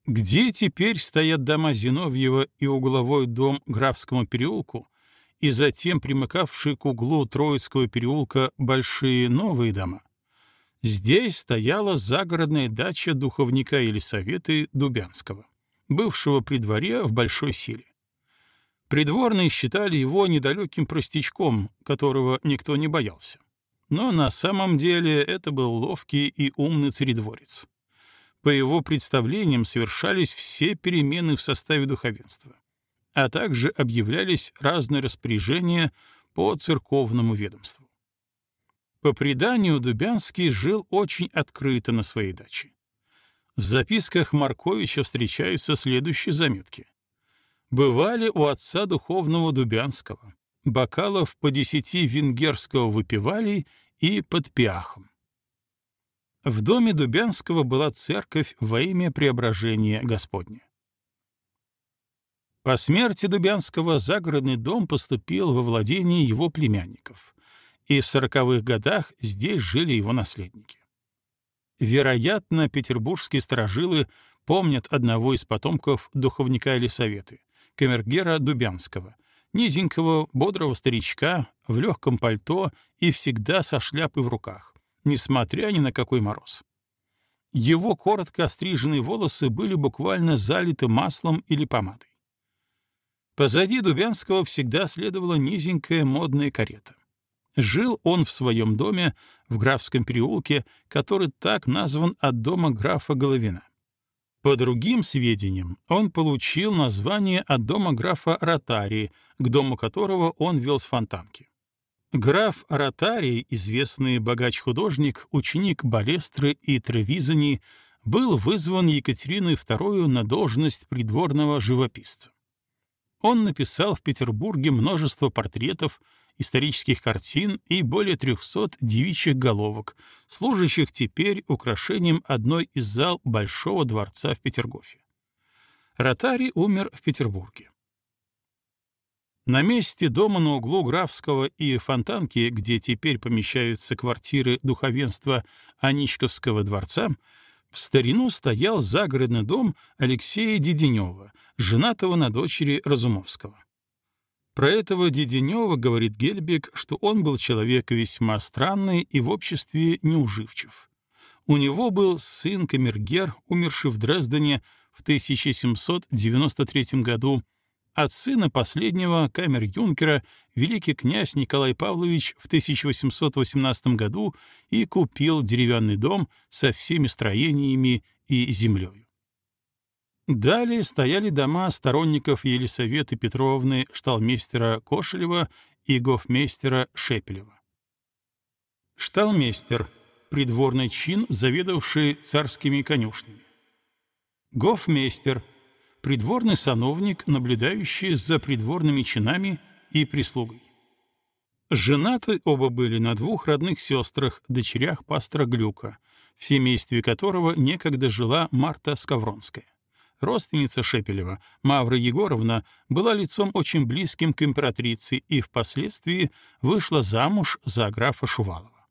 Где теперь стоят дома Зиновьева и угловой дом Графскому переулку, и затем примыкавшие к углу Троицкого переулка большие новые дома, здесь стояла загородная дача духовника Елисаветы Дубянского, бывшего при дворе в большой силе. Придворные считали его недалеким простячком, которого никто не боялся. Но на самом деле это был ловкий и умный царедворец. По его представлениям совершались все перемены в составе духовенства, а также объявлялись разные распоряжения по церковному ведомству. По преданию, Дубянский жил очень открыто на своей даче. В записках Марковича встречаются следующие заметки. «Бывали у отца духовного Дубянского, бокалов по 10 венгерского выпивали и под пиахом». В доме Дубянского была церковь во имя Преображения Господня. По смерти Дубянского загородный дом поступил во владение его племянников, и в 40-х годах здесь жили его наследники. Вероятно, петербургские старожилы помнят одного из потомков духовника Елисаветы, камергера Дубянского, низенького, бодрого старичка в легком пальто и всегда со шляпой в руках, несмотря ни на какой мороз. Его коротко остриженные волосы были буквально залиты маслом или помадой. Позади Дубянского всегда следовала низенькая модная карета. Жил он в своем доме в Графском переулке, который так назван от дома графа Головина. По другим сведениям, он получил название от дома графа Ротарии, к дому которого он вел с Фонтанки. Граф Ротарий, известный богач-художник, ученик Балестры и Тревизани, был вызван Екатериной II на должность придворного живописца. Он написал в Петербурге множество портретов, исторических картин и более 300 девичьих головок, служащих теперь украшением одной из зал Большого дворца в Петергофе. Ротарий умер в Петербурге. На месте дома на углу Графского и Фонтанки, где теперь помещаются квартиры духовенства Аничковского дворца, в старину стоял загородный дом Алексея Деденева, женатого на дочери Разумовского. Про этого Деденева говорит Гельбек, что он был человек весьма странный и в обществе неуживчив. У него был сын камергер, умерший в Дрездене в 1793 году. От сына последнего, камер-юнкера, великий князь Николай Павлович в 1818 году и купил деревянный дом со всеми строениями и землей. Далее стояли дома сторонников Елисаветы Петровны шталмейстера Кошелева и гофмейстера Шепелева. Шталмейстер — придворный чин, заведовавший царскими конюшнями. Гофмейстер — придворный сановник, наблюдающий за придворными чинами и прислугой. Женаты оба были на двух родных сестрах, дочерях пастора Глюка, в семействе которого некогда жила Марта Скавронская. Родственница Шепелева, Мавра Егоровна, была лицом очень близким к императрице и впоследствии вышла замуж за графа Шувалова.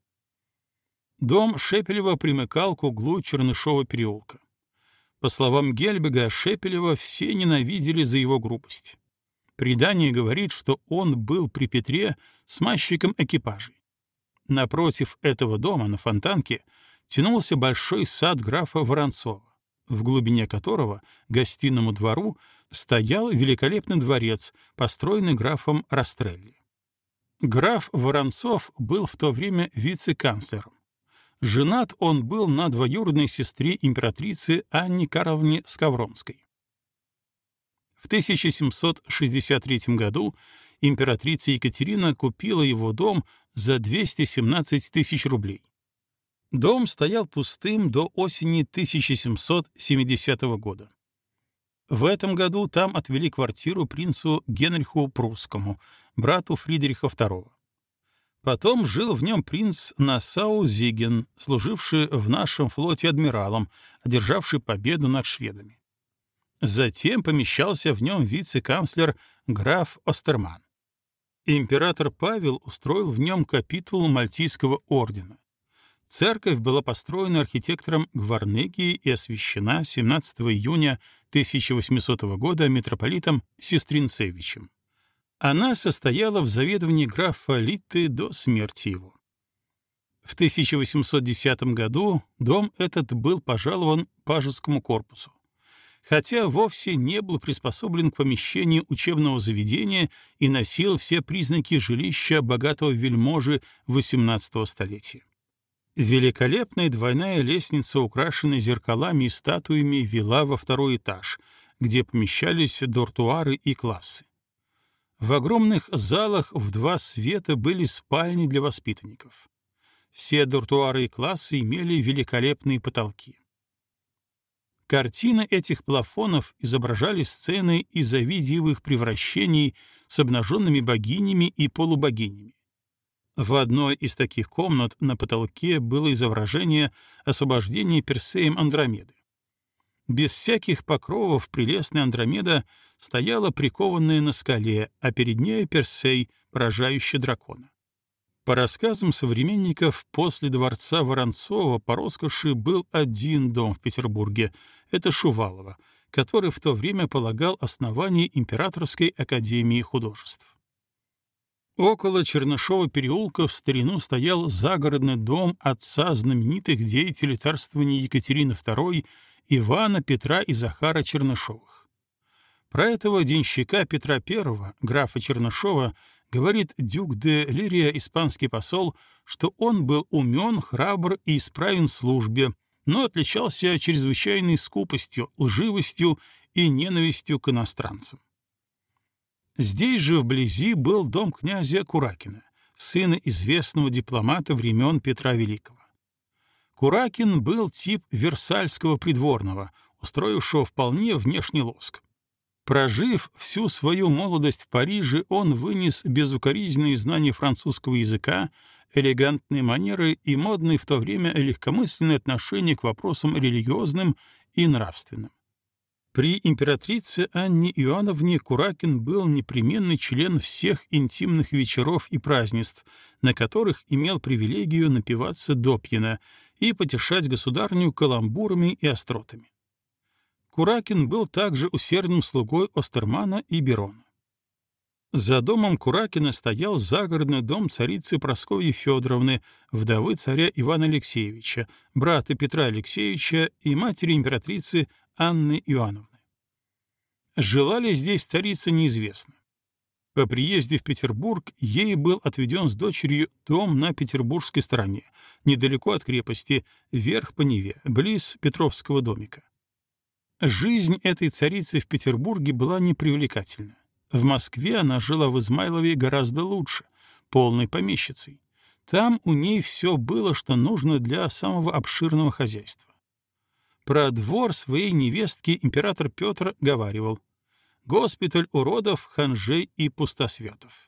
Дом Шепелева примыкал к углу Чернышова переулка. По словам Гельбега, Шепелева все ненавидели за его грубость. Предание говорит, что он был при Петре смазчиком экипажей. Напротив этого дома, на Фонтанке, тянулся большой сад графа Воронцова, в глубине которого, гостиному двору, стоял великолепный дворец, построенный графом Растрелли. Граф Воронцов был в то время вице-канцлером. Женат он был на двоюродной сестре императрицы Анне Карловне Скавронской. В 1763 году императрица Екатерина купила его дом за 217 тысяч рублей. Дом стоял пустым до осени 1770 года. В этом году там отвели квартиру принцу Генриху Прусскому, брату Фридриха II. Потом жил в нем принц Нассау-Зиген, служивший в нашем флоте адмиралом, одержавший победу над шведами. Затем помещался в нем вице-канцлер граф Остерман. Император Павел устроил в нем капитул Мальтийского ордена. Церковь была построена архитектором Гварнеги и освящена 17 июня 1800 года митрополитом Сестринцевичем. Она состояла в заведовании графа Литты до смерти его. В 1810 году дом этот был пожалован Пажескому корпусу, хотя вовсе не был приспособлен к помещению учебного заведения и носил все признаки жилища богатого вельможи XVIII столетия. Великолепная двойная лестница, украшенная зеркалами и статуями, вела во второй этаж, где помещались дортуары и классы. В огромных залах в два света были спальни для воспитанников. Все дортуары и классы имели великолепные потолки. Картины этих плафонов изображали сцены из Овидиевых превращений с обнаженными богинями и полубогинями. В одной из таких комнат на потолке было изображение освобождения Персеем Андромеды. Без всяких покровов прелестная Андромеда стояла прикованная на скале, а перед нею Персей, поражающий дракона. По рассказам современников, после дворца Воронцова по роскоши был один дом в Петербурге — это Шувалово, который в то время полагал основание Императорской академии художеств. Около Чернышова переулка в старину стоял загородный дом отца знаменитых деятелей царствования Екатерины II Ивана, Петра и Захара Чернышовых. Про этого денщика Петра I, графа Чернышова, говорит дюк де Лирия, испанский посол, что он был умен, храбр и исправен в службе, но отличался чрезвычайной скупостью, лживостью и ненавистью к иностранцам. Здесь же вблизи был дом князя Куракина, сына известного дипломата времен Петра Великого. Куракин был тип версальского придворного, устроившего вполне внешний лоск. Прожив всю свою молодость в Париже, он вынес безукоризненные знания французского языка, элегантные манеры и модные в то время легкомысленное отношение к вопросам религиозным и нравственным. При императрице Анне Иоанновне Куракин был непременный член всех интимных вечеров и празднеств, на которых имел привилегию напиваться допьяна и потешать государню каламбурами и остротами. Куракин был также усердным слугой Остермана и Берона. За домом Куракина стоял загородный дом царицы Прасковьи Федоровны, вдовы царя Ивана Алексеевича, брата Петра Алексеевича и матери императрицы Анны Иоанновны. Жила ли здесь царица, неизвестно. По приезде в Петербург ей был отведен с дочерью дом на петербургской стороне, недалеко от крепости, вверх по Неве, близ Петровского домика. Жизнь этой царицы в Петербурге была непривлекательна. В Москве она жила в Измайлове гораздо лучше, полной помещицей. Там у ней все было, что нужно для самого обширного хозяйства. Про двор своей невестки император Петр говаривал: «Госпиталь уродов, ханжей и пустосвятов».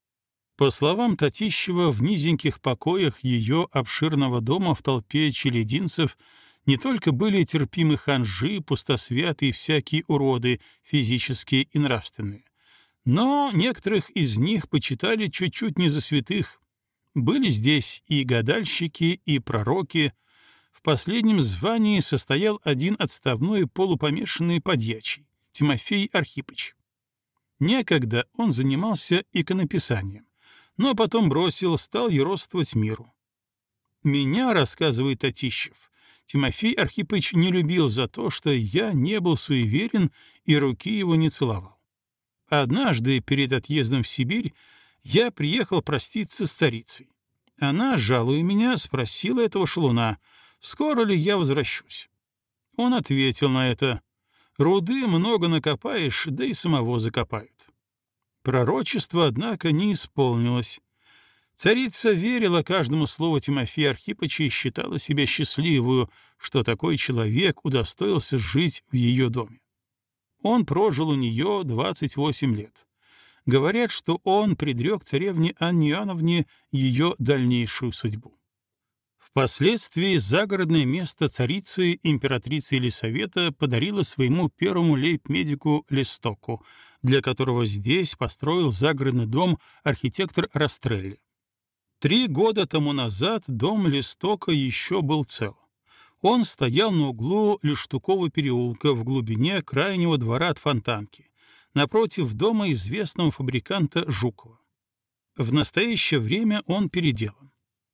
По словам Татищева, в низеньких покоях ее обширного дома в толпе челядинцев не только были терпимы ханжи, пустосвяты и всякие уроды, физические и нравственные, но некоторых из них почитали чуть-чуть не за святых. Были здесь и гадальщики, и пророки. В последнем звании состоял один отставной полупомешанный подьячий, Тимофей Архипыч. Некогда он занимался иконописанием, но потом бросил, стал еродствовать миру. «Меня, — рассказывает Татищев, — Тимофей Архипыч не любил за то, что я не был суеверен и руки его не целовал. Однажды, перед отъездом в Сибирь, я приехал проститься с царицей. Она, жалуя меня, спросила этого шалуна, скоро ли я возвращусь. Он ответил на это: «Руды много накопаешь, да и самого закопают». Пророчество, однако, не исполнилось. Царица верила каждому слову Тимофея Архипыча и считала себя счастливую, что такой человек удостоился жить в ее доме. Он прожил у нее 28 лет. Говорят, что он предрек царевне Анне Иоанновне ее дальнейшую судьбу. Впоследствии загородное место царицы императрица Елисавета подарила своему первому лейб-медику Листоку, для которого здесь построил загородный дом архитектор Растрелли. 3 года тому назад дом Листока еще был цел. Он стоял на углу Лештукова переулка в глубине крайнего двора от Фонтанки, напротив дома известного фабриканта Жукова. В настоящее время он переделан.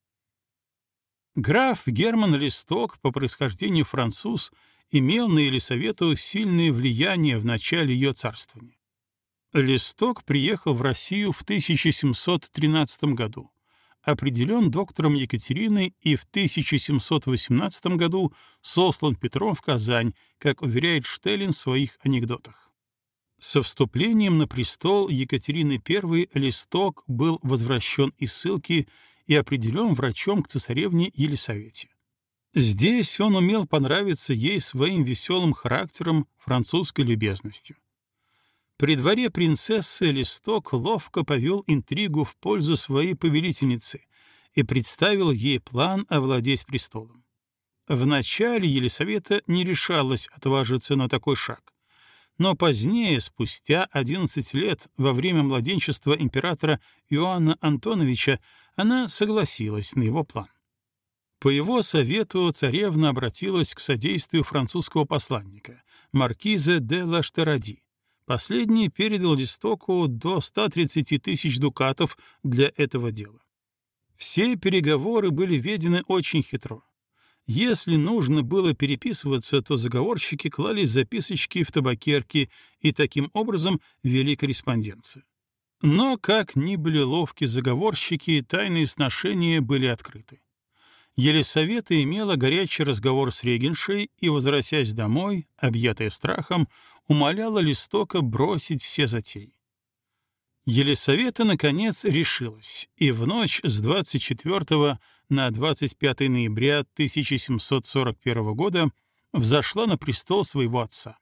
Граф Герман Листок, по происхождению француз, имел на Елисавету сильное влияние в начале ее царствования. Листок приехал в Россию в 1713 году, определен доктором Екатерины и в 1718 году сослан Петром в Казань, как уверяет Штеллин в своих анекдотах. Со вступлением на престол Екатерины I Листок был возвращен из ссылки и определен врачом к цесаревне Елисавете. Здесь он умел понравиться ей своим веселым характером, французской любезностью. При дворе принцессы Листок ловко повел интригу в пользу своей повелительницы и представил ей план овладеть престолом. Вначале Елисавета не решалась отважиться на такой шаг, но позднее, спустя 11 лет, во время младенчества императора Иоанна Антоновича, она согласилась на его план. По его совету царевна обратилась к содействию французского посланника, маркиза де Лаштеради. Последний передал Листоку до 130 тысяч дукатов для этого дела. Все переговоры были ведены очень хитро. Если нужно было переписываться, то заговорщики клали записочки в табакерки и таким образом вели корреспонденцию. Но, как ни были ловки заговорщики, тайные сношения были открыты. Елисавета имела горячий разговор с регеншей и, возвратясь домой, объятая страхом, умоляла Листока бросить все затеи. Елисавета, наконец, решилась, и в ночь с 24 на 25 ноября 1741 года взошла на престол своего отца.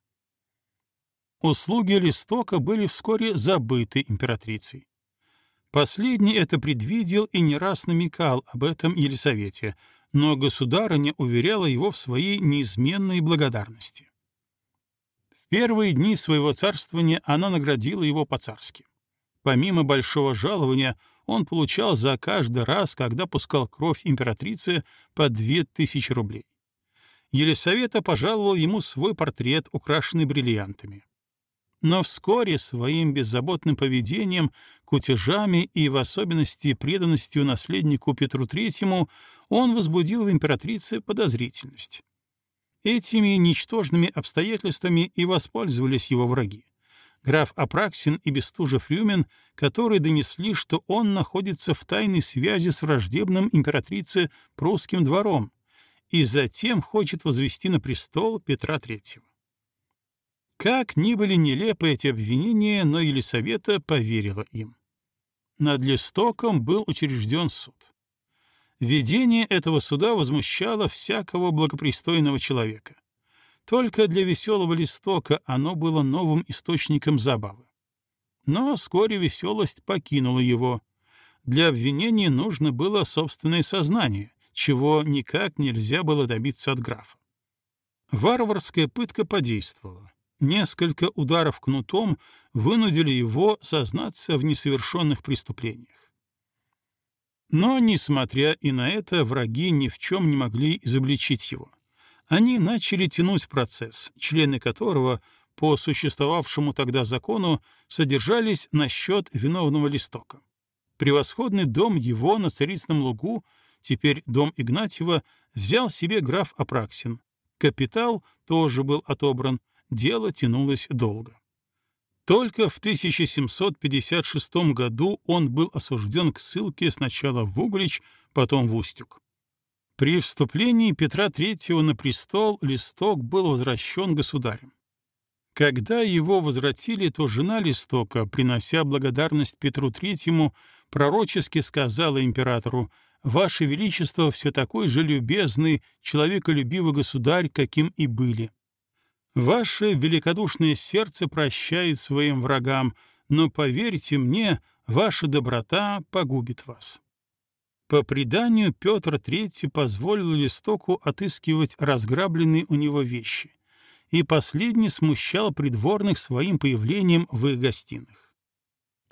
Услуги Листока были вскоре забыты императрицей. Последний это предвидел и не раз намекал об этом Елисавете, но государыня уверяла его в своей неизменной благодарности. В первые дни своего царствования она наградила его по-царски. Помимо большого жалования, он получал за каждый раз, когда пускал кровь императрицы, по 2000 рублей. Елисавета пожаловала ему свой портрет, украшенный бриллиантами. Но вскоре своим беззаботным поведением, кутежами и в особенности преданностью наследнику Петру III он возбудил в императрице подозрительность. Этими ничтожными обстоятельствами и воспользовались его враги. Граф Апраксин и Бестужев-Рюмин, которые донесли, что он находится в тайной связи с враждебным императрице прусским двором и затем хочет возвести на престол Петра III. Как ни были нелепы эти обвинения, но Елисавета поверила им. Над Листоком был учрежден суд. Ведение этого суда возмущало всякого благопристойного человека. Только для веселого Листока оно было новым источником забавы. Но вскоре веселость покинула его. Для обвинения нужно было собственное сознание, чего никак нельзя было добиться от графа. Варварская пытка подействовала. Несколько ударов кнутом вынудили его сознаться в несовершенных преступлениях. Но, несмотря и на это, враги ни в чем не могли изобличить его. Они начали тянуть процесс, члены которого, по существовавшему тогда закону, содержались на счет виновного Листока. Превосходный дом его на Царицыном лугу, теперь дом Игнатьева, взял себе граф Апраксин. Капитал тоже был отобран, дело тянулось долго. Только в 1756 году он был осужден к ссылке сначала в Углич, потом в Устюг. При вступлении Петра III на престол Листок был возвращен государем. Когда его возвратили, то жена Листока, принося благодарность Петру III, пророчески сказала императору: «Ваше Величество все такой же любезный, человеколюбивый государь, каким и были. Ваше великодушное сердце прощает своим врагам, но, поверьте мне, ваша доброта погубит вас». По преданию, Петр III позволил Листоку отыскивать разграбленные у него вещи, и последний смущал придворных своим появлением в их гостиных.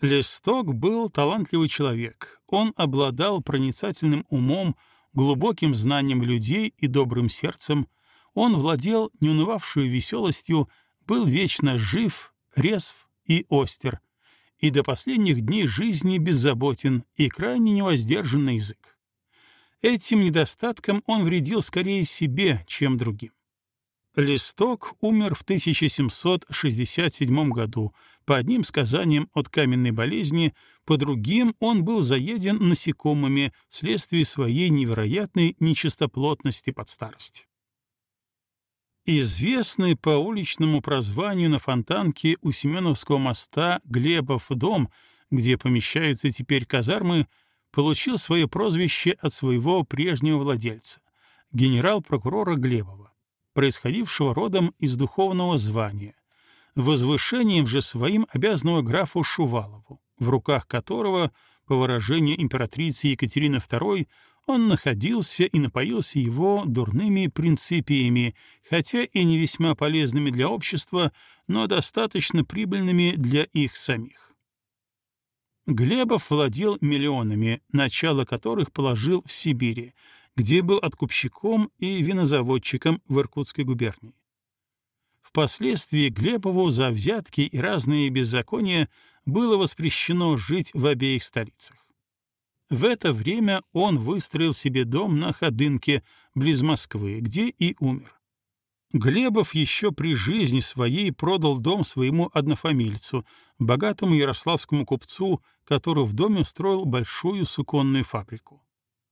Листок был талантливый человек. Он обладал проницательным умом, глубоким знанием людей и добрым сердцем. Он владел неунывавшей веселостью, был вечно жив, резв и остер, и до последних дней жизни беззаботен и крайне невоздержан на язык. Этим недостатком он вредил скорее себе, чем другим. Листок умер в 1767 году, по одним сказаниям от каменной болезни, по другим он был заеден насекомыми вследствие своей невероятной нечистоплотности под старость. Известный по уличному прозванию на Фонтанке у Семеновского моста Глебов дом, где помещаются теперь казармы, получил свое прозвище от своего прежнего владельца, генерал-прокурора Глебова, происходившего родом из духовного звания, возвышением же своим обязанного графу Шувалову, в руках которого, по выражению императрицы Екатерины II, он находился и напоился его дурными принципиями, хотя и не весьма полезными для общества, но достаточно прибыльными для их самих. Глебов владел миллионами, начало которых положил в Сибири, где был откупщиком и винозаводчиком в Иркутской губернии. Впоследствии Глебову за взятки и разные беззакония было воспрещено жить в обеих столицах. В это время он выстроил себе дом на Ходынке, близ Москвы, где и умер. Глебов еще при жизни своей продал дом своему однофамильцу, богатому ярославскому купцу, который в доме устроил большую суконную фабрику.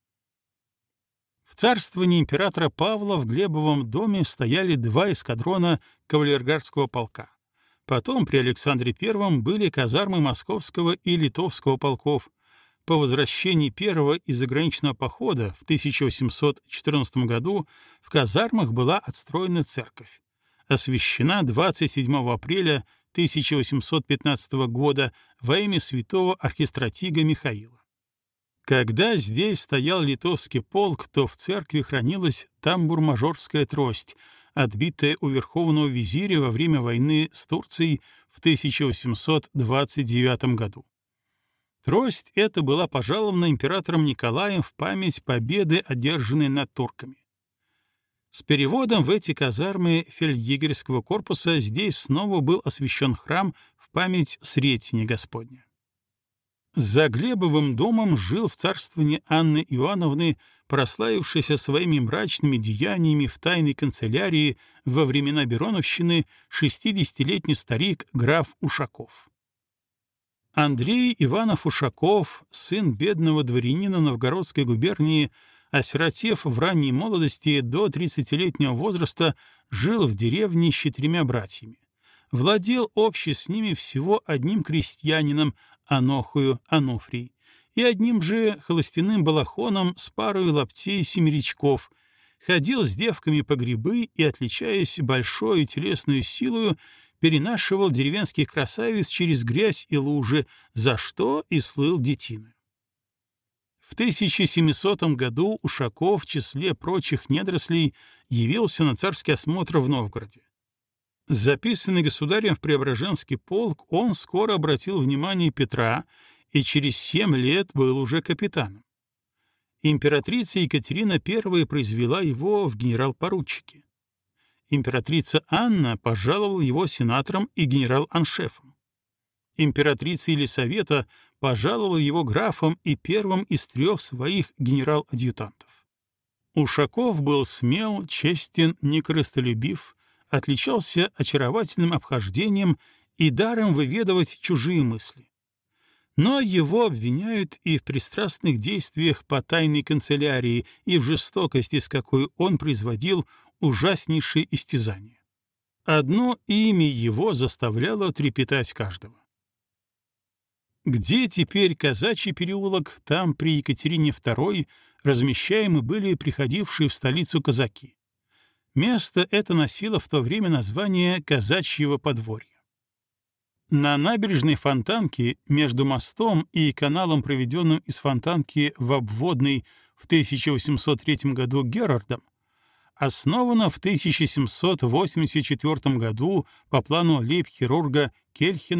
В царствовании императора Павла в Глебовом доме стояли 2 эскадрона кавалергардского полка. Потом при Александре I были казармы Московского и Литовского полков. По возвращении первого из заграничного похода в 1814 году в казармах была отстроена церковь, освящена 27 апреля 1815 года во имя святого архистратига Михаила. Когда здесь стоял литовский полк, то в церкви хранилась тамбур-мажорская трость, отбитая у верховного визиря во время войны с Турцией в 1829 году. Трость эта была пожалована императором Николаем в память победы, одержанной над турками. С переводом в эти казармы фельдъегерского корпуса здесь снова был освящен храм в память Сретения Господня. За Глебовым домом жил в царствовании Анны Иоанновны, прославившийся своими мрачными деяниями в тайной канцелярии во времена Бероновщины, 60-летний старик граф Ушаков. Андрей Иванов Ушаков, сын бедного дворянина Новгородской губернии, осиротев в ранней молодости до 30-летнего возраста, жил в деревне с 4 братьями. Владел общий с ними всего одним крестьянином, Анохою Ануфрий, и одним же холостяным балахоном с парой лаптей семерячков, ходил с девками по грибы и, отличаясь большой телесной силою, перенашивал деревенских красавиц через грязь и лужи, за что и слыл детиной. В 1700 году Ушаков в числе прочих недорослей явился на царский осмотр в Новгороде. Записанный государем в Преображенский полк, он скоро обратил внимание Петра и через 7 лет был уже капитаном. Императрица Екатерина I произвела его в генерал-поручики. Императрица Анна пожаловала его сенатором и генерал-аншефом. Императрица Елисавета пожаловала его графом и первым из 3 своих генерал-адъютантов. Ушаков был смел, честен, некорыстолюбив, отличался очаровательным обхождением и даром выведывать чужие мысли. Но его обвиняют и в пристрастных действиях по тайной канцелярии, и в жестокости, с какой он производил ужаснейшие истязания. Одно имя его заставляло трепетать каждого. Где теперь казачий переулок, там при Екатерине II размещаемы были приходившие в столицу казаки. Место это носило в то время название Казачьего подворья. На набережной Фонтанки между мостом и каналом, проведенным из Фонтанки в обводный в 1803 году Герардом, основана в 1784 году по плану лейб-хирурга Кельхена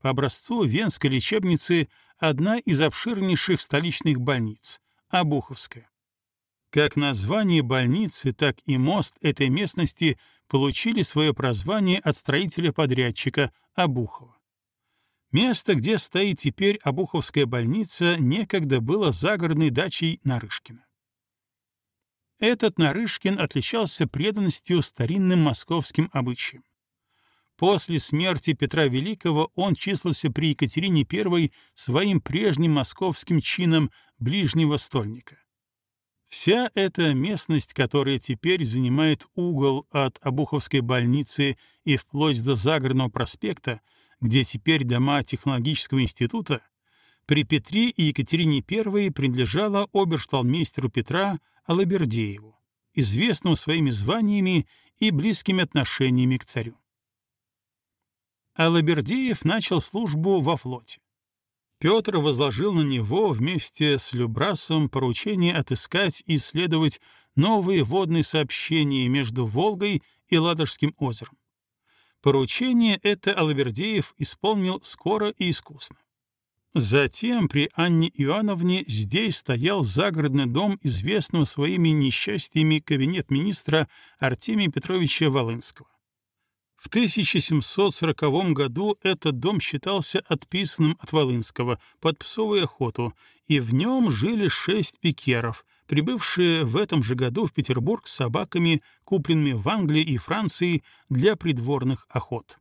по образцу венской лечебницы одна из обширнейших столичных больниц — Обуховская. Как название больницы, так и мост этой местности получили свое прозвание от строителя-подрядчика Обухова. Место, где стоит теперь Обуховская больница, некогда было загородной дачей Нарышкина. Этот Нарышкин отличался преданностью старинным московским обычаям. После смерти Петра Великого он числился при Екатерине I своим прежним московским чином ближнего стольника. Вся эта местность, которая теперь занимает угол от Обуховской больницы и вплоть до Загородного проспекта, где теперь дома технологического института, при Петре и Екатерине I принадлежала обершталмейстеру Петра Алабердееву, известному своими званиями и близкими отношениями к царю. Алабердеев начал службу во флоте. Петр возложил на него вместе с Любрасом поручение отыскать и исследовать новые водные сообщения между Волгой и Ладожским озером. Поручение это Алабердеев исполнил скоро и искусно. Затем при Анне Иоанновне здесь стоял загородный дом известного своими несчастьями кабинет-министра Артемия Петровича Волынского. В 1740 году этот дом считался отписанным от Волынского под псовую охоту, и в нем жили 6 пикеров, прибывшие в этом же году в Петербург с собаками, купленными в Англии и Франции для придворных охот.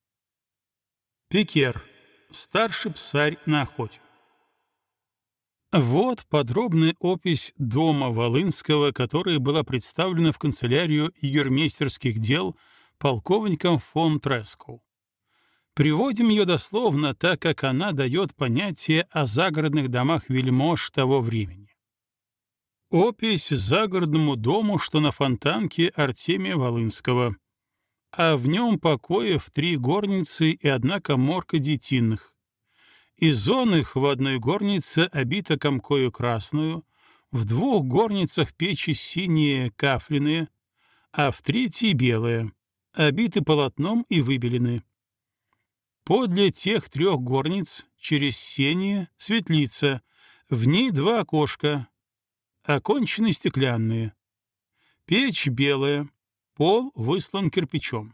Пикер — старший псарь на охоте. Вот подробная опись дома Волынского, которая была представлена в канцелярию егермейстерских дел полковником фон Трескоу. Приводим ее дословно, так как она дает понятие о загородных домах вельмож того времени. Опись загородному дому, что на Фонтанке Артемия Волынского, а в нем покоев 3 горницы и 1 каморка детинных. Из их в одной горнице обита комкою красную, в 2 горницах печи синие кафленые, а в 3 белые, обиты полотном и выбелены. Подле тех 3 горниц, через сенье, светлица, в ней 2 окошка, окончены стеклянные. Печь белая, пол выслан кирпичом.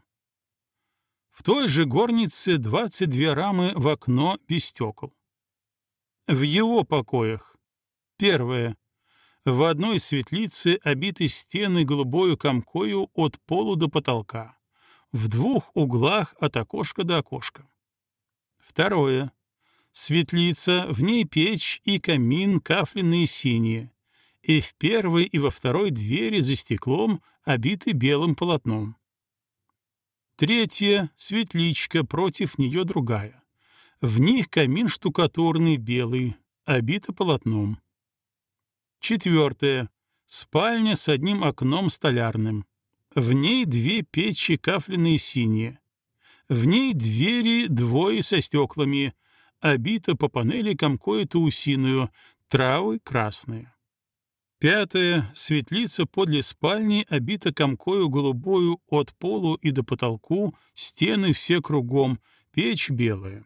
В той же горнице 22 рамы в окно без стекол. В его покоях: первое. В одной светлице обиты стены голубою комкою от полу до потолка, в 2 углах от окошка до окошка. Второе. Светлица, в ней печь и камин кафленные синие, и в первой и во второй двери за стеклом обиты белым полотном. Третье. Светличка, против нее другая. В них камин штукатурный белый, обита полотном. Четвертое. Спальня с 1 окном столярным. В ней 2 печи кафленные синие. В ней двери 2 со стеклами, обита по панели комкою-то усиную, травы красные. Пятое. Светлица подле спальни обита комкою голубою от полу и до потолку, стены все кругом, печь белая.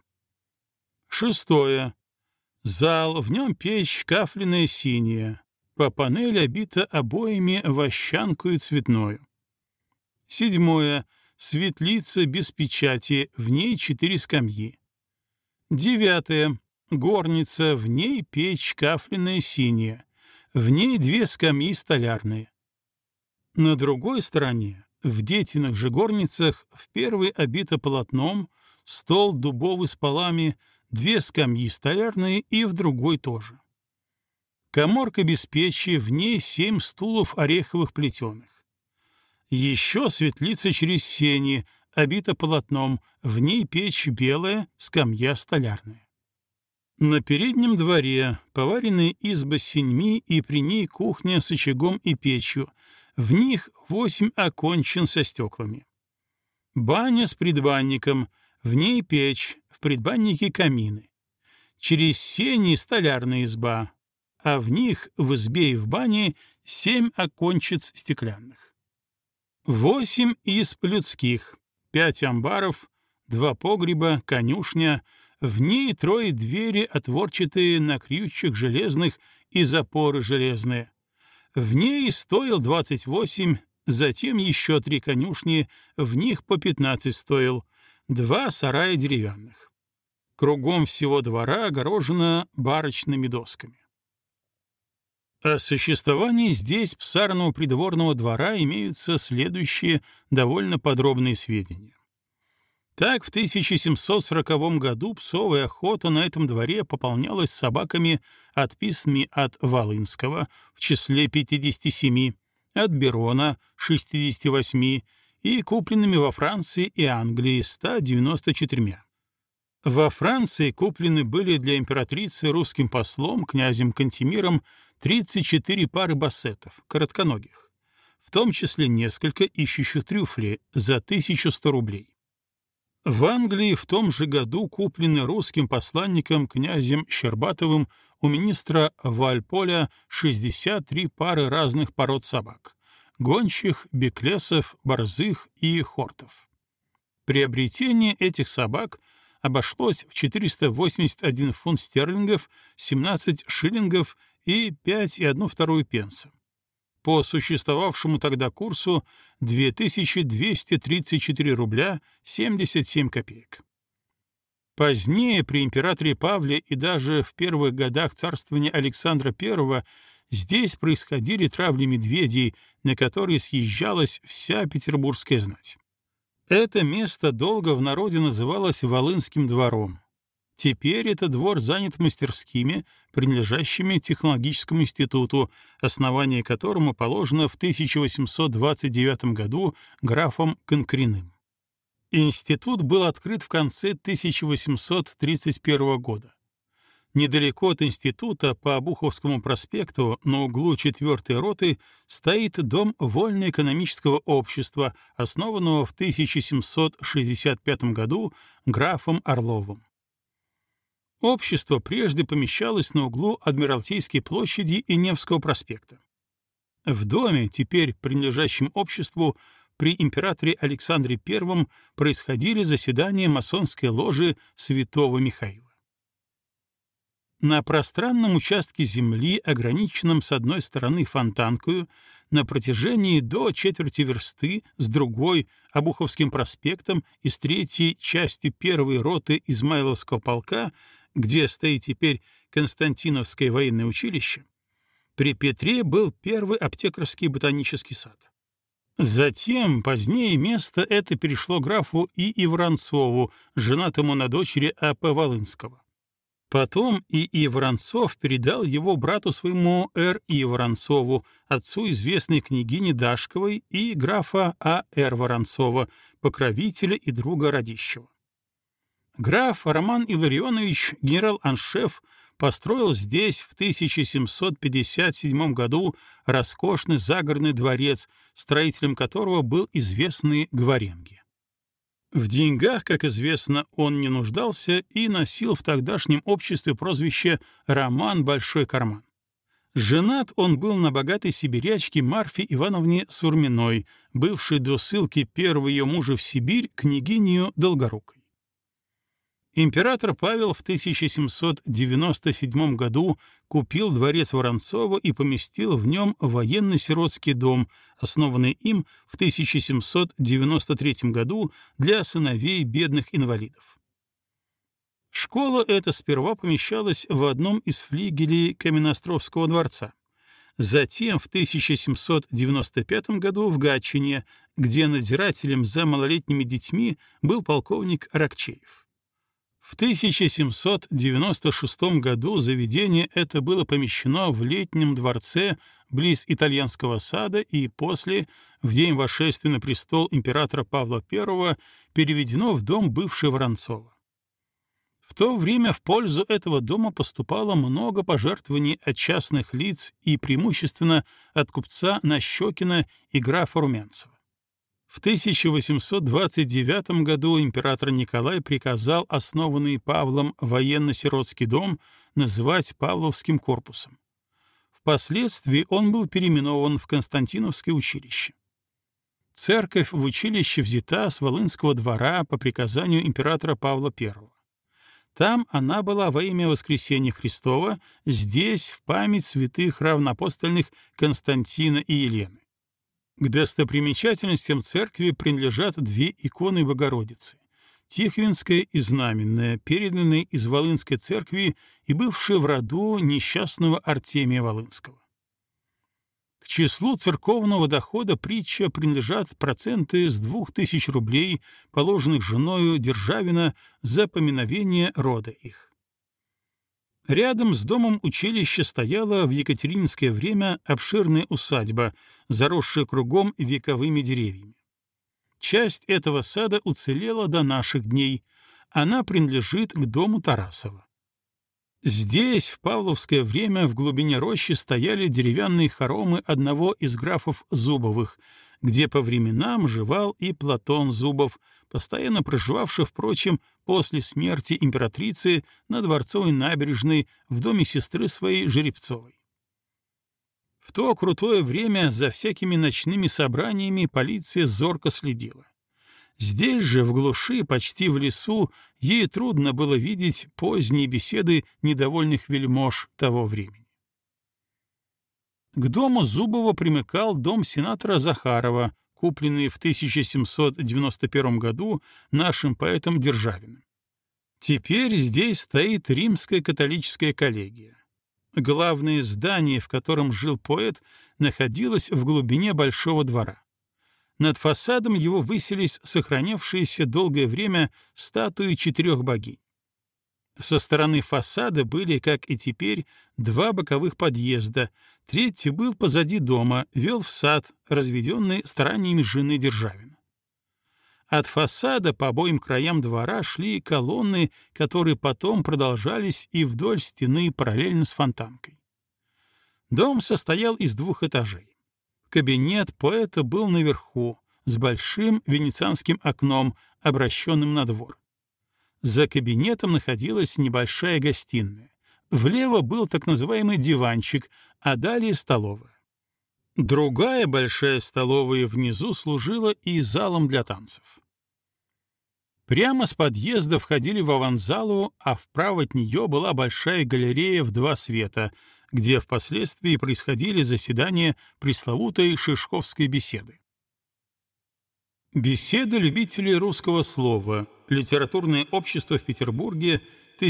Шестое. Зал, в нем печь кафленная синяя, по панели обита обоями вощанкою цветною. Седьмое. Светлица без печати, в ней 4 скамьи. Девятое. Горница, в ней печь кафленная синяя, в ней 2 скамьи столярные. На другой стороне, в детиных же горницах, в первой обита полотном, стол дубовый с полами, 2 скамьи столярные и в другой тоже. Каморка без печи, в ней 7 стулов ореховых плетеных. Еще светлица через сени, обита полотном, в ней печь белая, скамья столярная. На переднем дворе поваренная изба с сеньми и при ней кухня с очагом и печью, в них 8 окончин со стеклами. Баня с предбанником, в ней печь, в предбаннике камины. Через сени столярная изба, а в них, в избе и в бане, 7 окончиц стеклянных. 8 изб людских, 5 амбаров, 2 погреба, конюшня, В ней 3 двери отворчатые на крючьях железных и запоры железные. В ней стоил 28, затем еще 3 конюшни, в них по 15 стоил, 2 сарая деревянных. Кругом всего двора огорожено барочными досками. О существовании здесь псарного придворного двора имеются следующие довольно подробные сведения. Так, в 1740 году псовая охота на этом дворе пополнялась собаками, отписанными от Волынского в числе 57, от Берона 68 и купленными во Франции и Англии 194. Во Франции куплены были для императрицы русским послом, князем Кантемиром, 34 пары бассетов, коротконогих, в том числе несколько ищущих трюфли за 1100 рублей. В Англии в том же году куплены русским посланником князем Щербатовым у министра Вальполя 63 пары разных пород собак — гончих, беклесов, борзых и хортов. Приобретение этих собак обошлось в 481 фунт стерлингов, 17 шиллингов и 5,1 пенса. По существовавшему тогда курсу 2234 рубля 77 копеек. Позднее, при императоре Павле и даже в первых годах царствования Александра I, здесь происходили травли медведей, на которые съезжалась вся петербургская знать. Это место долго в народе называлось Волынским двором. Теперь этот двор занят мастерскими, принадлежащими технологическому институту, основание которому положено в 1829 году графом Конкриным. Институт был открыт в конце 1831 года. Недалеко от института, по Обуховскому проспекту, на углу 4-й роты, стоит дом Вольно-экономического общества, основанного в 1765 году графом Орловым. Общество прежде помещалось на углу Адмиралтейской площади и Невского проспекта. В доме, теперь принадлежащем обществу, при императоре Александре I происходили заседания масонской ложи Святого Михаила. На пространном участке земли, ограниченном с одной стороны Фонтанкою, на протяжении до четверти версты, с другой — Обуховским проспектом и с третьей частью 1-й роты Измайловского полка, где стоит теперь Константиновское военное училище, при Петре был первый аптекарский ботанический сад. Затем, позднее, место это перешло графу И. Воронцову, женатому на дочери А.П. Волынского. Потом И. Воронцов передал его брату своему Р.И. Воронцову, отцу известной княгини Дашковой и графа А.Р. Воронцова, покровителя и друга Радищева. Граф Роман Илларионович, генерал-аншеф, построил здесь в 1757 году роскошный загородный дворец, строителем которого был известный Гваренги. В деньгах, как известно, он не нуждался и носил в тогдашнем обществе прозвище «Роман Большой Карман». Женат он был на богатой сибирячке Марфе Ивановне Сурминой, бывшей до ссылки первого ее мужа в Сибирь, княгинью Долгорукой. Император Павел в 1797 году купил дворец Воронцова и поместил в нем военно-сиротский дом, основанный им в 1793 году для сыновей бедных инвалидов. Школа эта сперва помещалась в одном из флигелей Каменноостровского дворца, затем в 1795 году в Гатчине, где надзирателем за малолетними детьми был полковник Аракчеев. В 1796 году заведение это было помещено в летнем дворце близ Итальянского сада и после, в день восшествия на престол императора Павла I, переведено в дом бывшего Воронцова. В то время в пользу этого дома поступало много пожертвований от частных лиц и преимущественно от купца Нащекина и графа Румянцева. В 1829 году император Николай приказал основанный Павлом военно-сиротский дом называть Павловским корпусом. Впоследствии он был переименован в Константиновское училище. Церковь в училище взята с Волынского двора по приказанию императора Павла I. Там она была во имя Воскресения Христова, здесь в память святых равноапостольных Константина и Елены. К достопримечательностям церкви принадлежат две иконы Богородицы — Тихвинская и Знаменная, переданные из Волынской церкви и бывшие в роду несчастного Артемия Волынского. К числу церковного дохода притча принадлежат проценты с 2000 рублей, положенных женою Державина за поминовение рода их. Рядом с домом училища стояла в екатерининское время обширная усадьба, заросшая кругом вековыми деревьями. Часть этого сада уцелела до наших дней, она принадлежит к дому Тарасова. Здесь в павловское время в глубине рощи стояли деревянные хоромы одного из графов Зубовых, где по временам жевал и Платон Зубов, постоянно проживавший, впрочем, после смерти императрицы на Дворцовой набережной в доме сестры своей Жеребцовой. В то крутое время за всякими ночными собраниями полиция зорко следила. Здесь же, в глуши, почти в лесу, ей трудно было видеть поздние беседы недовольных вельмож того времени. К дому Зубова примыкал дом сенатора Захарова, купленный в 1791 году нашим поэтом Державиным. Теперь здесь стоит римская католическая коллегия. Главное здание, в котором жил поэт, находилось в глубине большого двора. Над фасадом его высились сохранявшиеся долгое время статуи 4 богинь. Со стороны фасада были, как и теперь, 2 боковых подъезда, третий был позади дома, вел в сад, разведенный стараниями жены Державина. От фасада по обоим краям двора шли колонны, которые потом продолжались и вдоль стены параллельно с фонтанкой. Дом состоял из 2 этажей. Кабинет поэта был наверху, с большим венецианским окном, обращенным на двор. За кабинетом находилась небольшая гостиная. Влево был так называемый диванчик, а далее столовая. Другая большая столовая внизу служила и залом для танцев. Прямо с подъезда входили в аванзалу, а вправо от нее была большая галерея в 2 света, где впоследствии происходили заседания пресловутой Шишковской беседы. Беседа любителей русского слова. Литературное общество в Петербурге,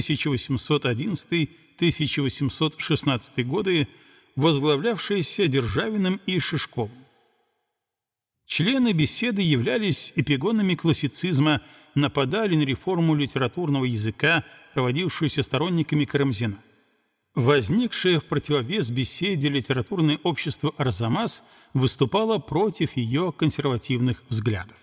1811-1816 годы, возглавлявшееся Державиным и Шишковым. Члены беседы являлись эпигонами классицизма, нападали на реформу литературного языка, проводившуюся сторонниками Карамзина. Возникшее в противовес беседе литературное общество «Арзамас» выступало против ее консервативных взглядов.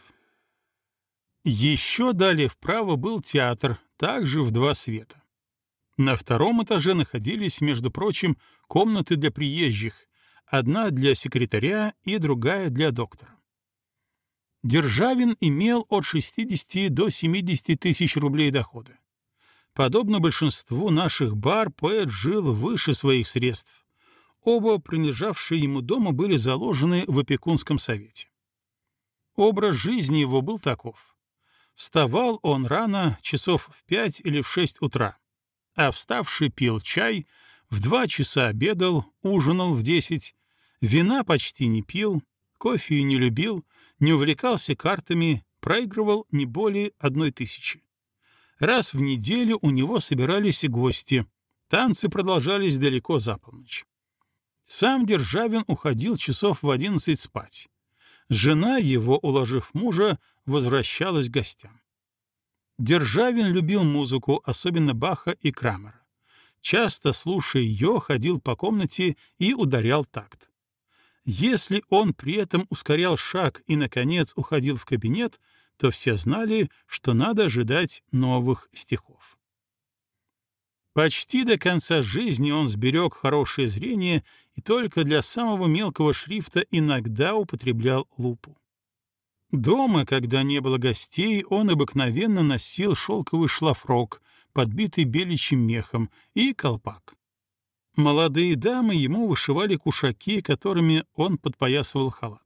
Еще далее вправо был театр, также в 2 света. На 2-м этаже находились, между прочим, комнаты для приезжих, одна для секретаря и другая для доктора. Державин имел от 60 до 70 тысяч рублей дохода. Подобно большинству наших бар, поэт жил выше своих средств. Оба принадлежавшие ему дома были заложены в опекунском совете. Образ жизни его был таков. Вставал он рано, часов в 5 или в 6 утра, а вставший пил чай, в 2 часа обедал, ужинал в 10, вина почти не пил, кофе не любил, не увлекался картами, проигрывал не более 1000. Раз в неделю у него собирались и гости. Танцы продолжались далеко за полночь. Сам Державин уходил часов в 11 спать. Жена его, уложив мужа, возвращалась к гостям. Державин любил музыку, особенно Баха и Крамера. Часто, слушая ее, ходил по комнате и ударял такт. Если он при этом ускорял шаг и, наконец, уходил в кабинет, то все знали, что надо ожидать новых стихов. Почти до конца жизни он сберег хорошее зрение и только для самого мелкого шрифта иногда употреблял лупу. Дома, когда не было гостей, он обыкновенно носил шелковый шлафрок, подбитый беличьим мехом, и колпак. Молодые дамы ему вышивали кушаки, которыми он подпоясывал халат.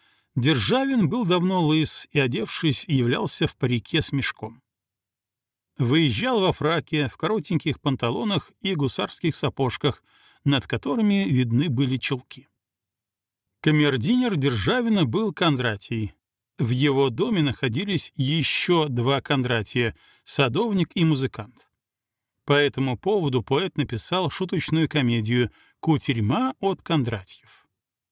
Державин был давно лыс и, одевшись, являлся в парике с мешком. Выезжал во фраке, в коротеньких панталонах и гусарских сапожках, над которыми видны были чулки. Камердинер Державина был Кондратий. В его доме находились еще два Кондратия — садовник и музыкант. По этому поводу поэт написал шуточную комедию «Кутерьма от Кондратьев».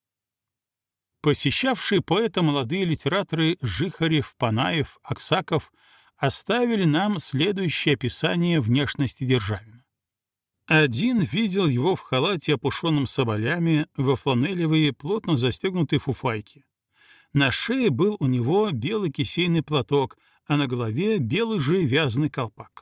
Посещавшие поэта молодые литераторы Жихарев, Панаев, Аксаков оставили нам следующее описание внешности Державина. Один видел его в халате, опушенном соболями, во фланелевые, плотно застегнутой фуфайке. На шее был у него белый кисейный платок, а на голове белый же вязаный колпак.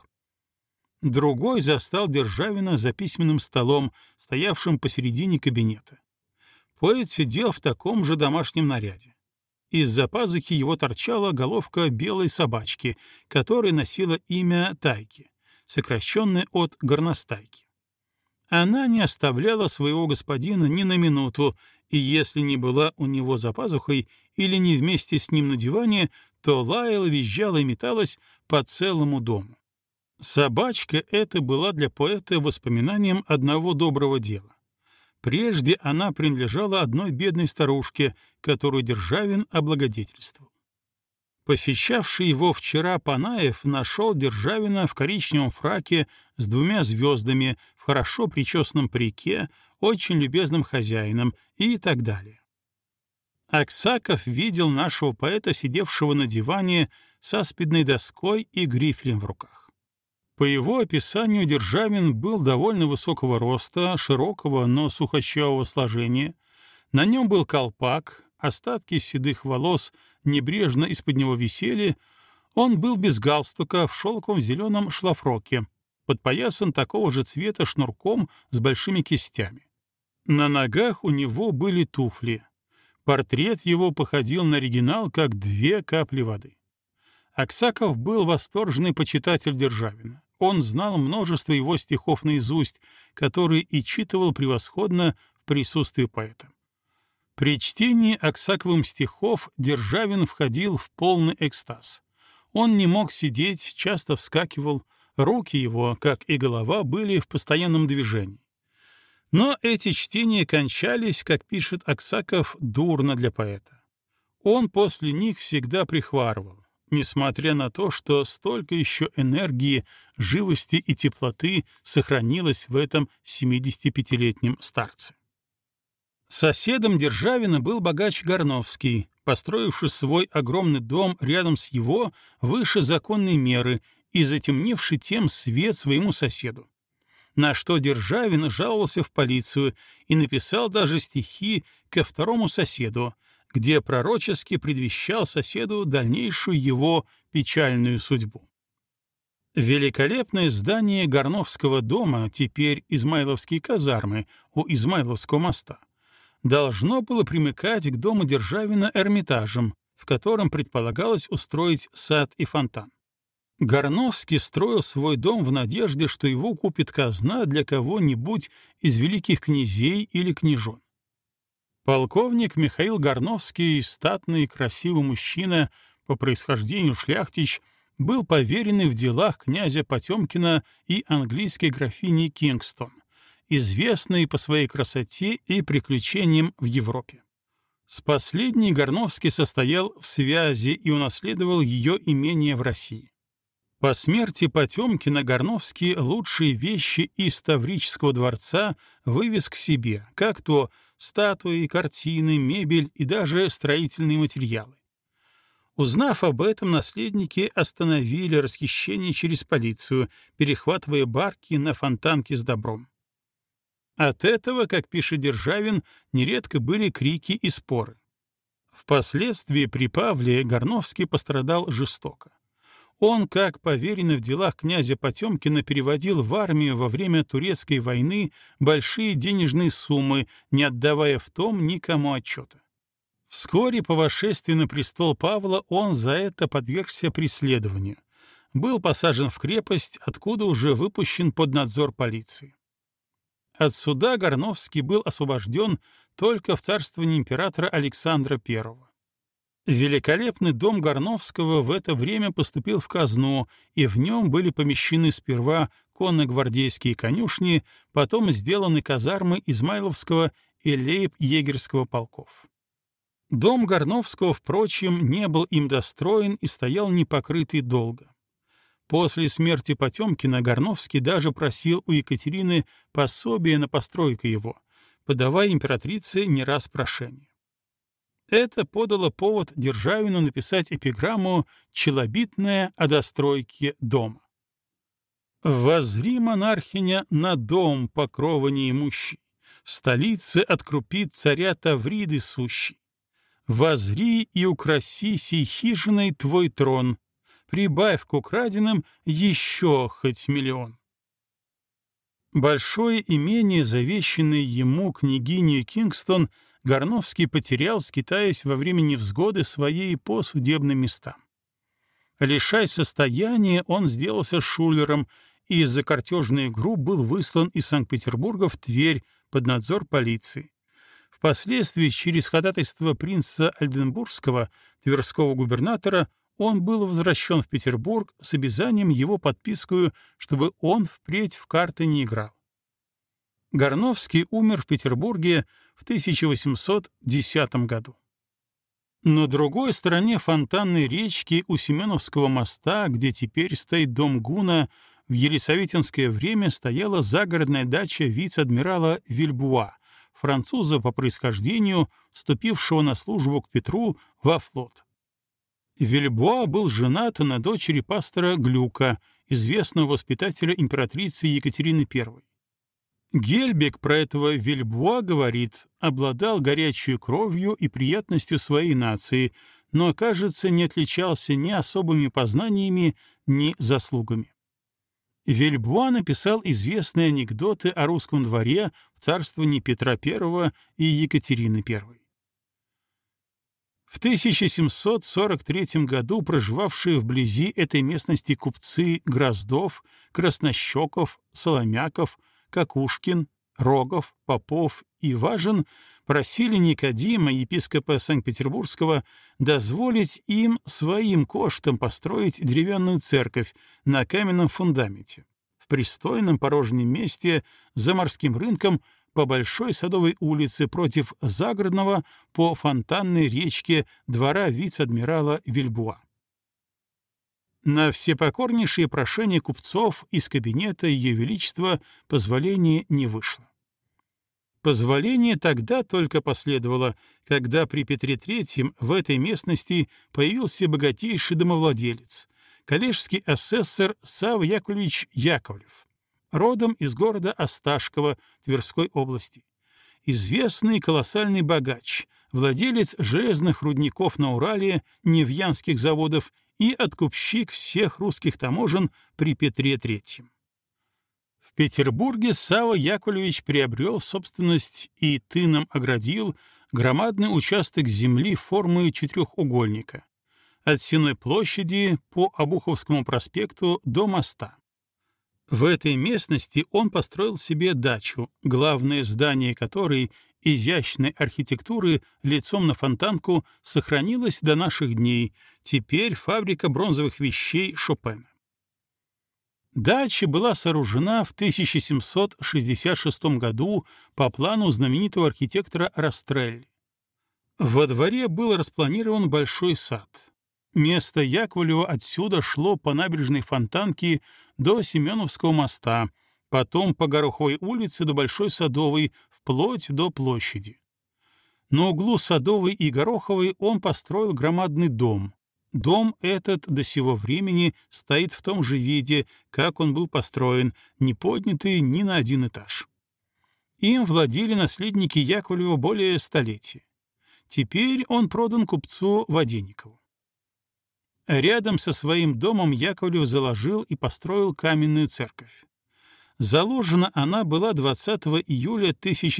Другой застал Державина за письменным столом, стоявшим посередине кабинета. Поэт сидел в таком же домашнем наряде. Из-за пазухи его торчала головка белой собачки, которая носила имя Тайки, сокращенное от горностайки. Она не оставляла своего господина ни на минуту, и если не была у него за пазухой или не вместе с ним на диване, то лаяла, визжала и металась по целому дому. Собачка эта была для поэта воспоминанием одного доброго дела. Прежде она принадлежала одной бедной старушке, которую Державин облагодетельствовал. Посещавший его вчера Панаев нашел Державина в коричневом фраке с двумя звездами, в хорошо причесанном парике, очень любезным хозяином и так далее. Аксаков видел нашего поэта, сидевшего на диване с аспидной доской и грифелем в руках. По его описанию Державин был довольно высокого роста, широкого, но сухощавого сложения. На нем был колпак, остатки седых волос небрежно из-под него висели. Он был без галстука, в шелковом зеленом шлафроке, подпоясан такого же цвета шнурком с большими кистями. На ногах у него были туфли. Портрет его походил на оригинал, как две капли воды. Аксаков был восторженный почитатель Державина. Он знал множество его стихов наизусть, которые и читывал превосходно в присутствии поэта. При чтении Аксаковым стихов Державин входил в полный экстаз. Он не мог сидеть, часто вскакивал, руки его, как и голова, были в постоянном движении. Но эти чтения кончались, как пишет Аксаков, дурно для поэта. Он после них всегда прихварывал, несмотря на то, что столько еще энергии, живости и теплоты сохранилось в этом 75-летнем старце. Соседом Державина был богач Горновский, построивший свой огромный дом рядом с его выше законной меры и затемнивший тем свет своему соседу. На что Державин жаловался в полицию и написал даже стихи ко второму соседу, где пророчески предвещал соседу дальнейшую его печальную судьбу. Великолепное здание Горновского дома, теперь Измайловские казармы у Измайловского моста, должно было примыкать к дому Державина Эрмитажем, в котором предполагалось устроить сад и фонтан. Горновский строил свой дом в надежде, что его купит казна для кого-нибудь из великих князей или княжон. Полковник Михаил Горновский, статный и красивый мужчина, по происхождению шляхтич, был поверенный в делах князя Потемкина и английской графини Кингстон, известный по своей красоте и приключениям в Европе. С последней Горновский состоял в связи и унаследовал ее имение в России. По смерти Потемкина Горновский лучшие вещи из Таврического дворца вывез к себе, как то статуи, картины, мебель и даже строительные материалы. Узнав об этом, наследники остановили расхищение через полицию, перехватывая барки на фонтанке с добром. От этого, как пишет Державин, нередко были крики и споры. Впоследствии при Павле Горновский пострадал жестоко. Он, как поверенный в делах князя Потемкина, переводил в армию во время Турецкой войны большие денежные суммы, не отдавая в том никому отчета. Вскоре по восшествии на престол Павла он за это подвергся преследованию. Был посажен в крепость, откуда уже выпущен под надзор полиции. От суда Горновский был освобожден только в царствовании императора Александра I. Великолепный дом Горновского в это время поступил в казну, и в нем были помещены сперва конно-гвардейские конюшни, потом сделаны казармы Измайловского и лейб-егерского полков. Дом Горновского, впрочем, не был им достроен и стоял непокрытый долго. После смерти Потемкина Горновский даже просил у Екатерины пособие на постройку его, подавая императрице не раз прошение. Это подало повод Державину написать эпиграмму «Челобитная о достройке дома». «Воззри, монархиня, на дом покрова неимущий, в столице открупит царя Тавриды сущий. Воззри и украси сей хижиной твой трон, прибавь к украденным еще хоть миллион». Большое имение, завещанное ему княгиней Кингстон, Горновский потерял, скитаясь во время невзгоды своей по судебным местам. Лишаясь состояния, он сделался шулером и за картежную игру был выслан из Санкт-Петербурга в Тверь под надзор полиции. Впоследствии, через ходатайство принца Ольденбургского, тверского губернатора, он был возвращен в Петербург с обязанием его подписку, чтобы он впредь в карты не играл. Горновский умер в Петербурге в 1810 году. На другой стороне фонтанной речки у Семеновского моста, где теперь стоит дом Гуна, в елисаветинское время стояла загородная дача вице-адмирала Вильбуа, француза по происхождению, вступившего на службу к Петру во флот. Вильбуа был женат на дочери пастора Глюка, известного воспитателя императрицы Екатерины I. Гельбек про этого Вильбуа говорит, обладал горячей кровью и приятностью своей нации, но, кажется, не отличался ни особыми познаниями, ни заслугами. Вильбуа написал известные анекдоты о русском дворе в царствовании Петра I и Екатерины I. В 1743 году проживавшие вблизи этой местности купцы Гроздов, Краснощеков, Соломяков, Кокушкин, Рогов, Попов и Важин просили Никодима, епископа Санкт-Петербургского, дозволить им своим коштом построить деревянную церковь на каменном фундаменте в пристойном порожнем месте за морским рынком по Большой Садовой улице против загородного по фонтанной речке двора вице-адмирала Вильбуа. На всепокорнейшие прошения купцов из кабинета Ее Величества позволения не вышло. Позволение тогда только последовало, когда при Петре III в этой местности появился богатейший домовладелец, коллежский асессор Савва Яковлевич Яковлев, родом из города Осташково Тверской области, известный колоссальный богач, владелец железных рудников на Урале, Невьянских заводов и откупщик всех русских таможен при Петре III. В Петербурге Савва Яковлевич приобрел в собственность и тыном оградил громадный участок земли формы четырехугольника от Сенной площади по Обуховскому проспекту до моста. В этой местности он построил себе дачу, главное здание которой, изящной архитектуры, лицом на Фонтанку, сохранилось до наших дней, теперь фабрика бронзовых вещей Шопена. Дача была сооружена в 1766 году по плану знаменитого архитектора Растрелли. Во дворе был распланирован большой сад. Место Яковлева отсюда шло по набережной Фонтанки до Семеновского моста, потом по Гороховой улице до Большой Садовой, вплоть до площади. На углу Садовой и Гороховой он построил громадный дом. Дом этот до сего времени стоит в том же виде, как он был построен, не поднятый ни на один этаж. Им владели наследники Яковлева более столетия. Теперь он продан купцу Воденникову. Рядом со своим домом Яковлев заложил и построил каменную церковь. Заложена она была 20 июля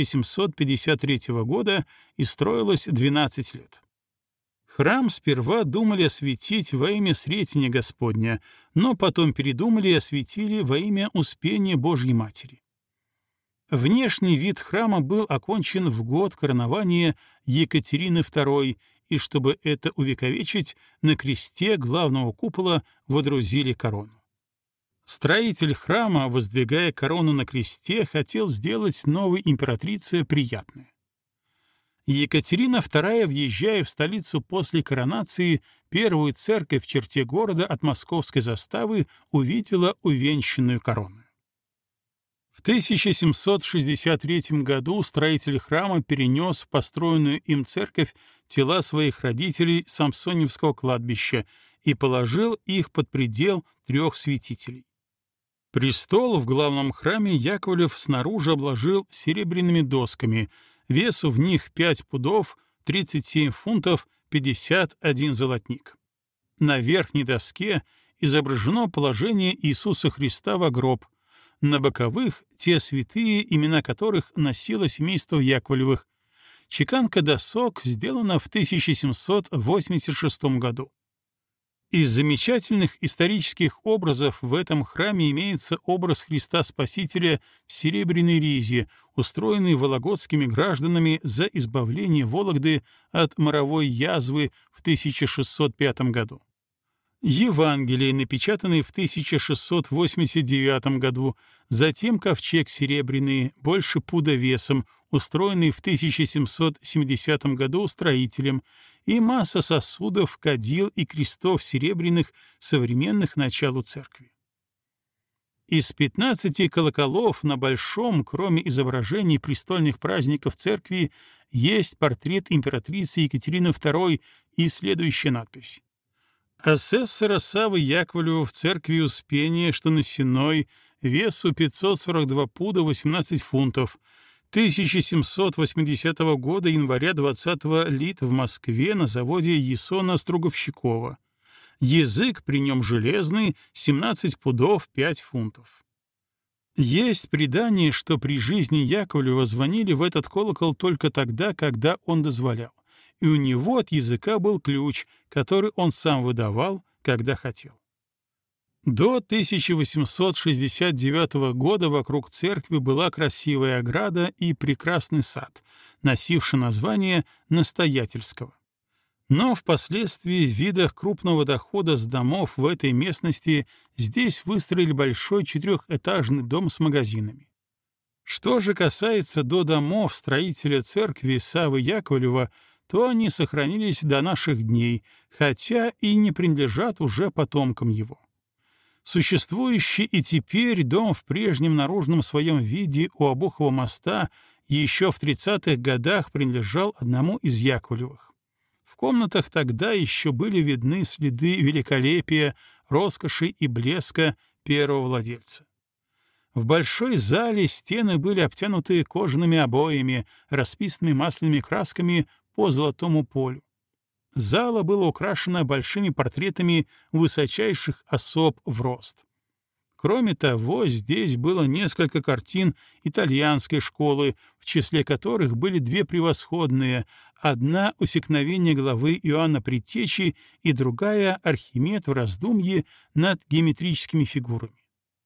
1753 года и строилась 12 лет. Храм сперва думали осветить во имя Сретения Господня, но потом передумали и осветили во имя Успения Божьей Матери. Внешний вид храма был окончен в год коронования Екатерины II и чтобы это увековечить, на кресте главного купола водрузили корону. Строитель храма, воздвигая корону на кресте, хотел сделать новой императрице приятное. Екатерина II, въезжая в столицу после коронации, первую церковь в черте города от московской заставы увидела увенчанную короной. В 1763 году строитель храма перенес в построенную им церковь тела своих родителей с Самсоневского кладбища и положил их под предел 3 святителей. Престол в главном храме Яковлев снаружи обложил серебряными досками, весу в них 5 пудов, 37 фунтов, 51 золотник. На верхней доске изображено положение Иисуса Христа во гроб, на боковых — те святые, имена которых носило семейство Яковлевых. Чеканка досок сделана в 1786 году. Из замечательных исторических образов в этом храме имеется образ Христа Спасителя в серебряной ризе, устроенный вологодскими гражданами за избавление Вологды от моровой язвы в 1605 году. Евангелие, напечатанное в 1689 году, затем ковчег серебряный, больше пуда весом, устроенный в 1770 году строителем, и масса сосудов, кадил и крестов серебряных, современных началу церкви. Из 15 колоколов на большом, кроме изображений престольных праздников церкви, есть портрет императрицы Екатерины II и следующая надпись: «Асессора Савы Яковлева в церкви Успения, что на Сенной, весу 542 пуда 18 фунтов, 1780 года января 20 лит в Москве на заводе Ясона Струговщикова. Язык при нем железный, 17 пудов 5 фунтов». Есть предание, что при жизни Яковлева звонили в этот колокол только тогда, когда он дозволял, и у него от языка был ключ, который он сам выдавал, когда хотел. До 1869 года вокруг церкви была красивая ограда и прекрасный сад, носивший название Настоятельского. Но впоследствии, в видах крупного дохода с домов в этой местности, здесь выстроили большой 4-этажный дом с магазинами. Что же касается до домов строителя церкви Савы Яковлева, то они сохранились до наших дней, хотя и не принадлежат уже потомкам его. Существующий и теперь дом в прежнем наружном своем виде у Обухова моста еще в 30-х годах принадлежал одному из Яковлевых. В комнатах тогда еще были видны следы великолепия, роскоши и блеска первого владельца. В большой зале стены были обтянуты кожаными обоями, расписанными масляными красками по золотому полю. Зала была украшена большими портретами высочайших особ в рост. Кроме того, здесь было несколько картин итальянской школы, в числе которых были 2 превосходные: одна — «Усекновение главы Иоанна Предтечи» и другая — «Архимед в раздумье над геометрическими фигурами».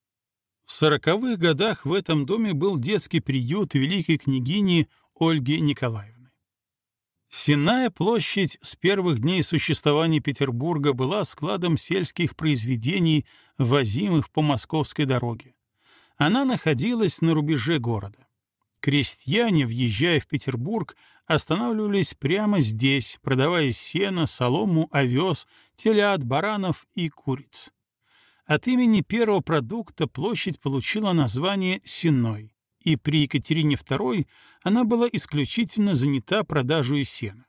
В 40-х годах в этом доме был детский приют великой княгини Ольги Николаевны. Сенная площадь с первых дней существования Петербурга была складом сельских произведений, возимых по московской дороге. Она находилась на рубеже города. Крестьяне, въезжая в Петербург, останавливались прямо здесь, продавая сено, солому, овес, телят, баранов и куриц. От имени первого продукта площадь получила название Сенной, и при Екатерине II она была исключительно занята продажей сена.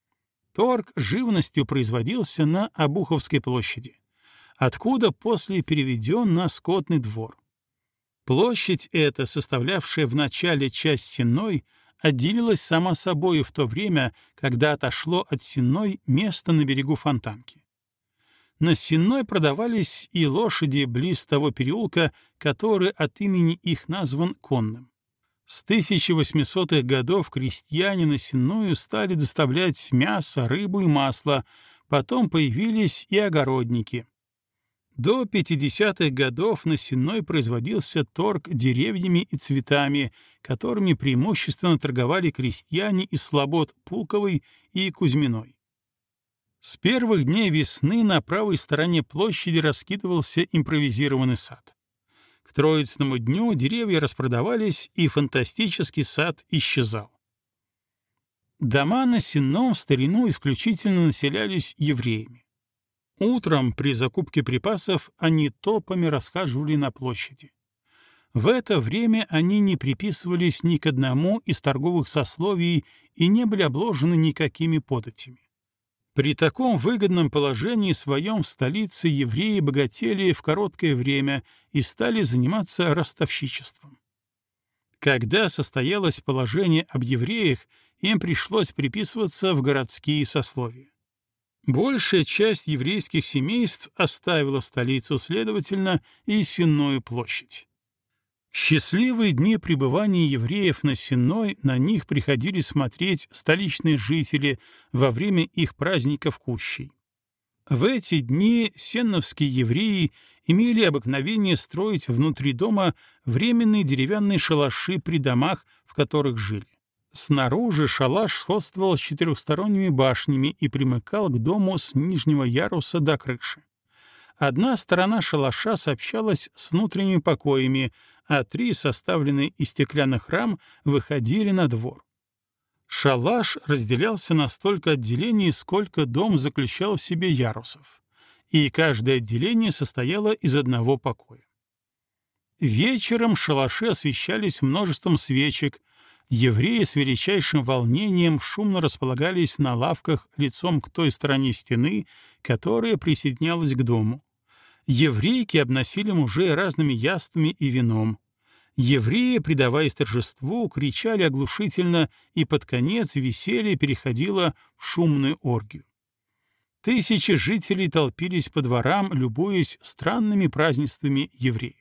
Торг живностью производился на Обуховской площади, откуда после переведен на Скотный двор. Площадь эта, составлявшая в начале часть Сенной, отделилась сама собою в то время, когда отошло от Сенной место на берегу Фонтанки. На Сенной продавались и лошади близ того переулка, который от имени их назван Конным. С 1800-х годов крестьяне на Сенную стали доставлять мясо, рыбу и масло, потом появились и огородники. До 50-х годов на Сенной производился торг деревьями и цветами, которыми преимущественно торговали крестьяне из слобод Пулковой и Кузьминой. С первых дней весны на правой стороне площади раскидывался импровизированный сад. К Троицыному дню деревья распродавались, и фантастический сад исчезал. Дома на Сенном в старину исключительно населялись евреями. Утром при закупке припасов они толпами расхаживали на площади. В это время они не приписывались ни к одному из торговых сословий и не были обложены никакими податями. При таком выгодном положении своем в столице евреи богатели в короткое время и стали заниматься ростовщичеством. Когда состоялось положение об евреях, им пришлось приписываться в городские сословия. Большая часть еврейских семейств оставила столицу, следовательно, и Сенную площадь. В счастливые дни пребывания евреев на Сенной на них приходили смотреть столичные жители во время их праздников Кущей. В эти дни сенновские евреи имели обыкновение строить внутри дома временные деревянные шалаши при домах, в которых жили. Снаружи шалаш сходствовал с четырехсторонними башнями и примыкал к дому с нижнего яруса до крыши. Одна сторона шалаша сообщалась с внутренними покоями, а три, составленные из стеклянных рам, выходили на двор. Шалаш разделялся на столько отделений, сколько дом заключал в себе ярусов, и каждое отделение состояло из одного покоя. Вечером шалаши освещались множеством свечек, евреи с величайшим волнением шумно располагались на лавках лицом к той стороне стены, которая присоединялась к дому. Еврейки обносили мужей разными яствами и вином. Евреи, предаваясь торжеству, кричали оглушительно, и под конец веселье переходило в шумную оргию. Тысячи жителей толпились по дворам, любуясь странными празднествами евреев.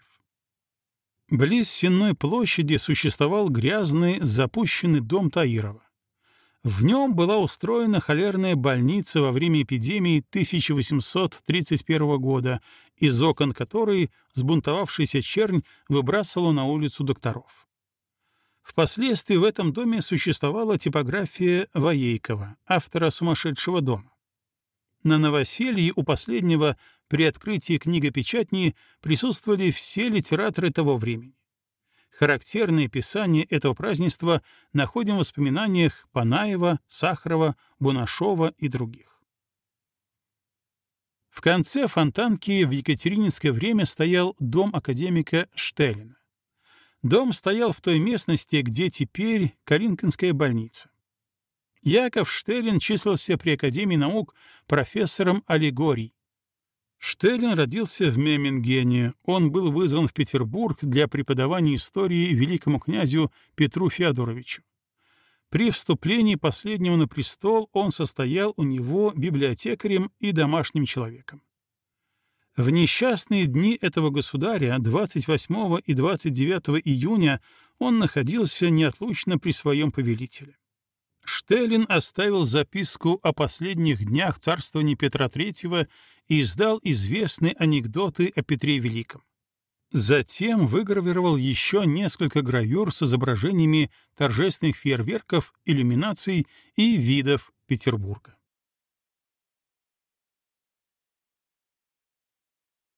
Близ Сенной площади существовал грязный, запущенный дом Таирова. В нем была устроена холерная больница во время эпидемии 1831 года, из окон которой сбунтовавшаяся чернь выбрасывала на улицу докторов. Впоследствии в этом доме существовала типография Воейкова, автора «Сумасшедшего дома». На новоселье у последнего при открытии книгопечатни присутствовали все литераторы того времени. Характерное описание этого празднества находим в воспоминаниях Панаева, Сахарова, Бунашова и других. В конце Фонтанки в екатерининское время стоял дом академика Штеллина. Дом стоял в той местности, где теперь Калинкинская больница. Яков Штеллин числился при Академии наук профессором аллегорий. Штеллин родился в Меммингене. Он был вызван в Петербург для преподавания истории великому князю Петру Феодоровичу. При вступлении последнего на престол он состоял у него библиотекарем и домашним человеком. В несчастные дни этого государя, 28 и 29 июня, он находился неотлучно при своем повелителе. Штеллин оставил записку о последних днях царствования Петра III и издал известные анекдоты о Петре Великом. Затем выгравировал еще несколько гравюр с изображениями торжественных фейерверков, иллюминаций и видов Петербурга.